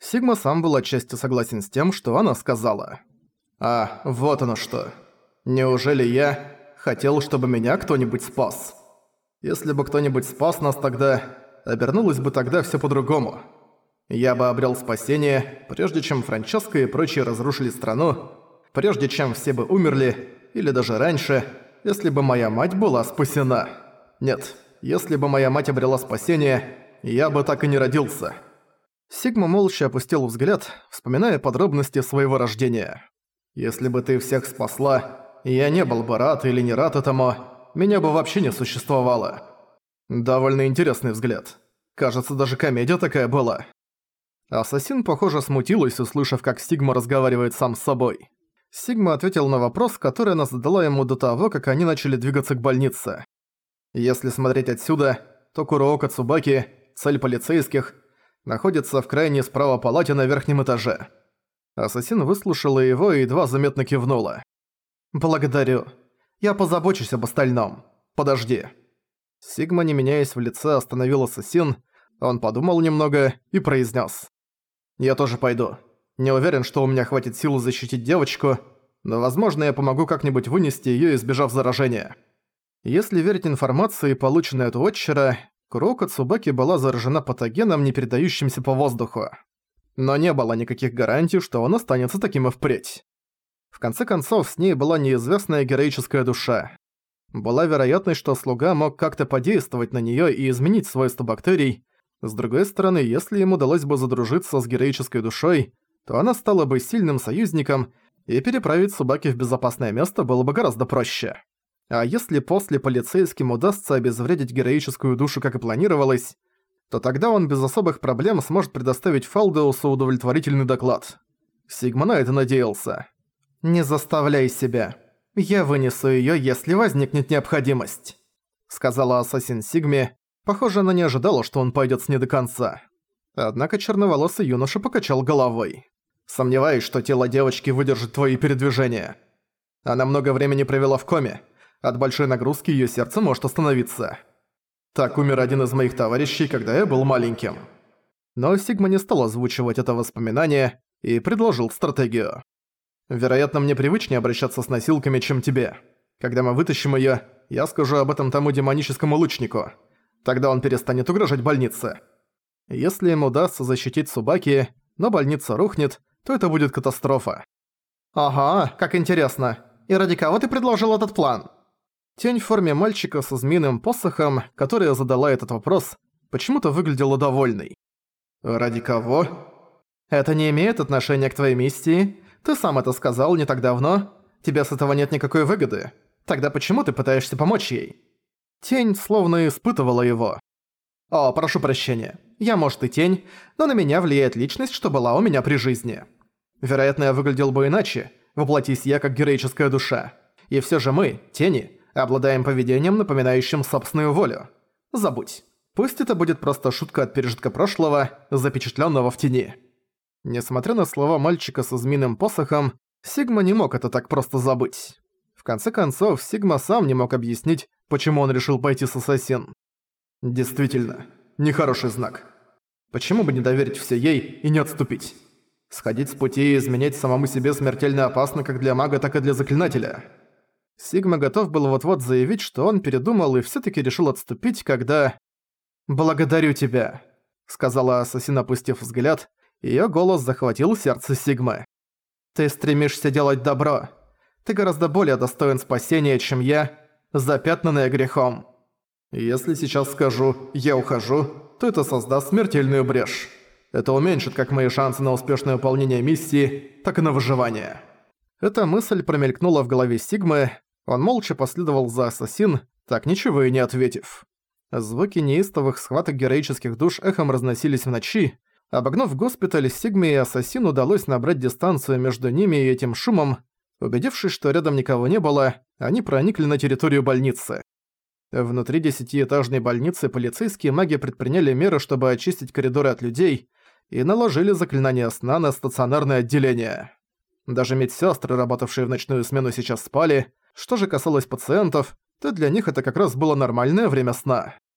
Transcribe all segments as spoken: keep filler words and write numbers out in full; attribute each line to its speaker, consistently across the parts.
Speaker 1: Сигма сам был отчасти согласен с тем, что она сказала. «А, вот оно что. Неужели я хотел, чтобы меня кто-нибудь спас? Если бы кто-нибудь спас нас тогда, обернулось бы тогда всё по-другому. Я бы обрел спасение, прежде чем Франческо и прочие разрушили страну, прежде чем все бы умерли, или даже раньше, если бы моя мать была спасена. Нет, если бы моя мать обрела спасение, я бы так и не родился». Сигма молча опустил взгляд, вспоминая подробности своего рождения. «Если бы ты всех спасла, я не был бы рад или не рад этому, меня бы вообще не существовало». Довольно интересный взгляд. Кажется, даже комедия такая была. Ассасин, похоже, смутилась, услышав, как Сигма разговаривает сам с собой. Сигма ответил на вопрос, который она задала ему до того, как они начали двигаться к больнице. Если смотреть отсюда, то Куроока Цубаки, цель полицейских, находится в крайней справа палате на верхнем этаже. Ассасин выслушала его и едва заметно кивнула. «Благодарю. Я позабочусь об остальном. Подожди». Сигма, не меняясь в лице, остановил ассасин. Он подумал немного и произнес: «Я тоже пойду. Не уверен, что у меня хватит сил защитить девочку, но, возможно, я помогу как-нибудь вынести её, избежав заражения». Если верить информации, полученной от Уотчера, Куроко Цубаки была заражена патогеном, не передающимся по воздуху. Но не было никаких гарантий, что он останется таким и впредь. В конце концов, с ней была неизвестная героическая душа. Была вероятность, что слуга мог как-то подействовать на неё и изменить свойства бактерий. С другой стороны, если им удалось бы задружиться с героической душой, то она стала бы сильным союзником, и переправить Цубаки в безопасное место было бы гораздо проще. А если после полицейским удастся обезвредить героическую душу, как и планировалось, то тогда он без особых проблем сможет предоставить Фалдеусу удовлетворительный доклад. Сигма на это надеялся. «Не заставляй себя. Я вынесу её, если возникнет необходимость», — сказала ассасин Сигме. Похоже, она не ожидала, что он пойдёт с ней до конца. Однако черноволосый юноша покачал головой. «Сомневаюсь, что тело девочки выдержит твои передвижения. Она много времени провела в коме. От большой нагрузки её сердце может остановиться. Так умер один из моих товарищей, когда я был маленьким». Но Сигма не стал озвучивать это воспоминание и предложил стратегию. «Вероятно, мне привычнее обращаться с носилками, чем тебе. Когда мы вытащим её, я скажу об этом тому демоническому лучнику. Тогда он перестанет угрожать больнице. Если им удастся защитить Цубаки, но больница рухнет, то это будет катастрофа». «Ага, как интересно. И ради кого ты предложил этот план?» Тень в форме мальчика со змеиным посохом, которая задала этот вопрос, почему-то выглядела довольной. «Ради кого?» «Это не имеет отношения к твоей миссии. Ты сам это сказал не так давно. Тебе с этого нет никакой выгоды. Тогда почему ты пытаешься помочь ей?» Тень словно испытывала его. «О, прошу прощения. Я, может, и тень, но на меня влияет личность, что была у меня при жизни. Вероятно, я выглядел бы иначе, воплотись я как героическая душа. И всё же мы, тени, обладаем поведением, напоминающим собственную волю. Забудь. Пусть это будет просто шутка от пережитка прошлого, запечатлённого в тени». Несмотря на слова мальчика со змеиным посохом, Сигма не мог это так просто забыть. В конце концов, Сигма сам не мог объяснить, почему он решил пойти с ассасин. Действительно, нехороший знак. Почему бы не доверить все ей и не отступить? Сходить с пути и изменять самому себе смертельно опасно как для мага, так и для заклинателя. Сигма готов был вот-вот заявить, что он передумал и всё-таки решил отступить, когда... «Благодарю тебя», — сказала ассасин, опустив взгляд. Её голос захватил сердце Сигмы. «Ты стремишься делать добро. Ты гораздо более достоин спасения, чем я, запятнанная грехом. Если сейчас скажу «я ухожу», то это создаст смертельную брешь. Это уменьшит как мои шансы на успешное выполнение миссии, так и на выживание». Эта мысль промелькнула в голове Сигмы. Он молча последовал за ассасин, так ничего и не ответив. Звуки неистовых схваток героических душ эхом разносились в ночи. Обогнув госпиталь, Сигме и ассасину удалось набрать дистанцию между ними и этим шумом. Убедившись, что рядом никого не было, они проникли на территорию больницы. Внутри десятиэтажной больницы полицейские маги предприняли меры, чтобы очистить коридоры от людей, и наложили заклинание сна на стационарное отделение. Даже медсёстры, работавшие в ночную смену, сейчас спали. Что же касалось пациентов, то для них это как раз было нормальное время сна.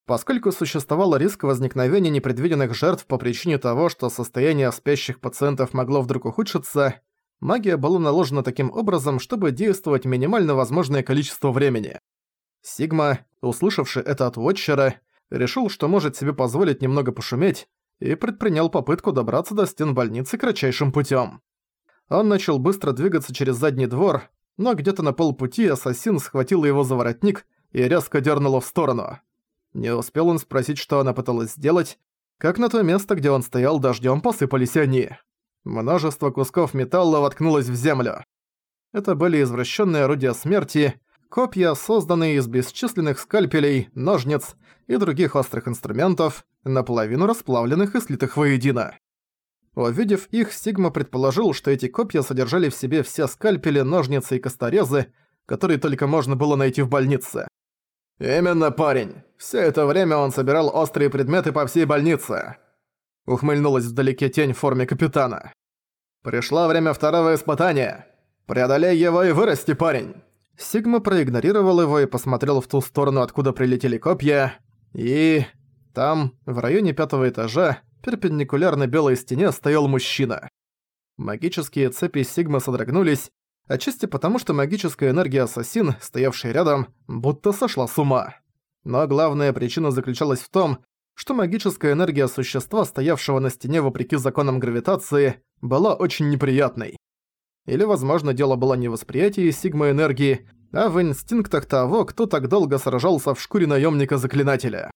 Speaker 1: Поскольку существовал риск возникновения непредвиденных жертв по причине того, что состояние спящих пациентов могло вдруг ухудшиться, магия была наложена таким образом, чтобы действовать минимально возможное количество времени. Сигма, услышавший это от Уотчера, решил, что может себе позволить немного пошуметь, и предпринял попытку добраться до стен больницы кратчайшим путем. Он начал быстро двигаться через задний двор, но где-то на полпути ассасин схватил его за воротник и резко дернула в сторону. Не успел он спросить, что она пыталась сделать, как на то место, где он стоял, дождем посыпались они. Множество кусков металла воткнулось в землю. Это были извращенные орудия смерти, копья, созданные из бесчисленных скальпелей, ножниц и других острых инструментов, наполовину расплавленных и слитых воедино. Увидев их, Сигма предположил, что эти копья содержали в себе все скальпели, ножницы и косторезы, которые только можно было найти в больнице. «Именно, парень. Все это время он собирал острые предметы по всей больнице», — ухмыльнулась вдалеке тень в форме капитана. «Пришло время второго испытания. Преодолей его и вырасти, парень». Сигма проигнорировал его и посмотрел в ту сторону, откуда прилетели копья, и... там, в районе пятого этажа, перпендикулярно белой стене стоял мужчина. Магические цепи Сигмы содрогнулись, отчасти потому, что магическая энергия ассасин, стоявшая рядом, будто сошла с ума. Но главная причина заключалась в том, что магическая энергия существа, стоявшего на стене вопреки законам гравитации, была очень неприятной. Или, возможно, дело было не в восприятии Сигмы энергии, а в инстинктах того, кто так долго сражался в шкуре наемника-заклинателя.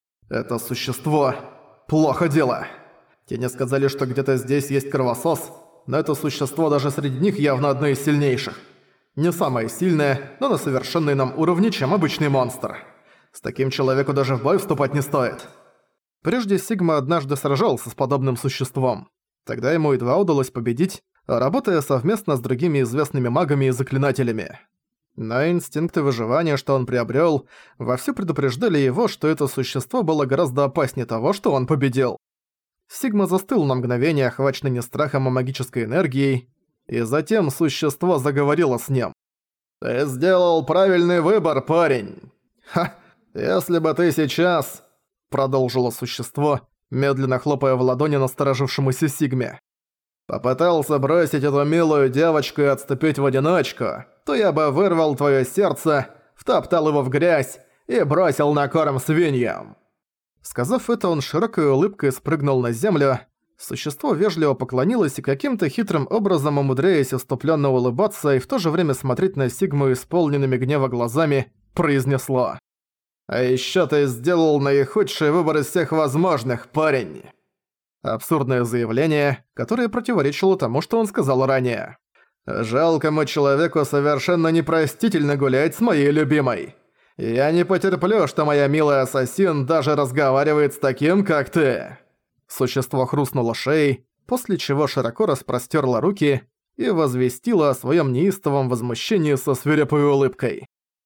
Speaker 1: Это существо... плохо дело. Тени сказали, что где-то здесь есть кровосос, но это существо даже среди них явно одно из сильнейших. Не самое сильное, но на совершенно ином уровне, чем обычный монстр. С таким человеку даже в бой вступать не стоит. Прежде Сигма однажды сражался с подобным существом. Тогда ему едва удалось победить, работая совместно с другими известными магами и заклинателями. Но инстинкты выживания, что он приобрел, вовсю предупреждали его, что это существо было гораздо опаснее того, что он победил. Сигма застыл на мгновение, охваченный не страхом, а магической энергией, и затем существо заговорило с ним. «Ты сделал правильный выбор, парень!» «Ха! Если бы ты сейчас...» — продолжило существо, медленно хлопая в ладони насторожившемуся Сигме. «Попытался бросить эту милую девочку и отступить в одиночку, то я бы вырвал твое сердце, втоптал его в грязь и бросил на корм свиньям». Сказав это, он широкой улыбкой спрыгнул на землю. Существо вежливо поклонилось и каким-то хитрым образом, умудряясь уступленно улыбаться и в то же время смотреть на Сигму исполненными гнева глазами, произнесло: «А ещё ты сделал наихудший выбор из всех возможных, парень». Абсурдное заявление, которое противоречило тому, что он сказал ранее. «Жалкому человеку совершенно непростительно гулять с моей любимой. Я не потерплю, что моя милая ассасин даже разговаривает с таким, как ты». Существо хрустнуло шеей, после чего широко распростёрло руки и возвестило о своём неистовом возмущении со свирепой улыбкой.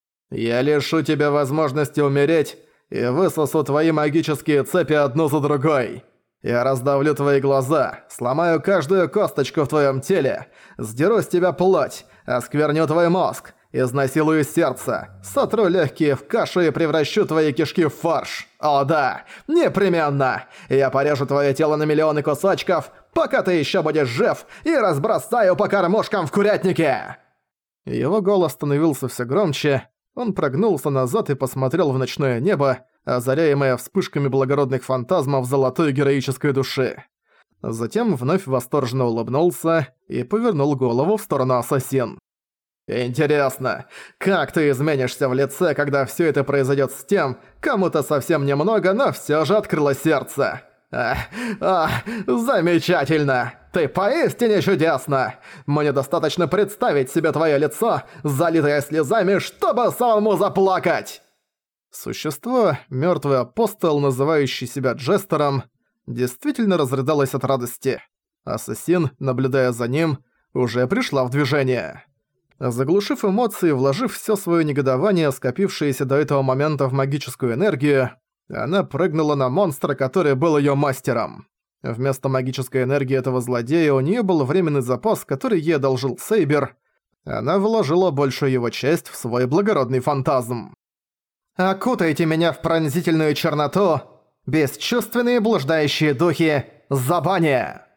Speaker 1: «Я лишу тебя возможности умереть и высосу твои магические цепи одну за другой. Я раздавлю твои глаза, сломаю каждую косточку в твоем теле, сдеру с тебя плоть, оскверню твой мозг, изнасилую сердце, сотру легкие в кашу и превращу твои кишки в фарш. О да, непременно! Я порежу твое тело на миллионы кусочков, пока ты еще будешь жив, и разбросаю по кормушкам в курятнике!» Его голос становился все громче, он прогнулся назад и посмотрел в ночное небо, озаряемая вспышками благородных фантазмов золотой героической души. Затем вновь восторженно улыбнулся и повернул голову в сторону ассасин. «Интересно, как ты изменишься в лице, когда всё это произойдёт с тем, кому-то совсем немного, но всё же открыло сердце? А, а, замечательно! Ты поистине чудесна! Мне достаточно представить себе твоё лицо, залитое слезами, чтобы самому заплакать!» Существо, мёртвый апостол, называющий себя Джестером, действительно разрыдалось от радости. Ассасин, наблюдая за ним, уже пришла в движение. Заглушив эмоции, вложив всё своё негодование, скопившееся до этого момента в магическую энергию, она прыгнула на монстра, который был её мастером. Вместо магической энергии этого злодея у неё был временный запас, который ей одолжил Сейбер. Она вложила большую его часть в свой благородный фантазм. Окутайте меня в пронзительную черноту, бесчувственные блуждающие духи Забания!»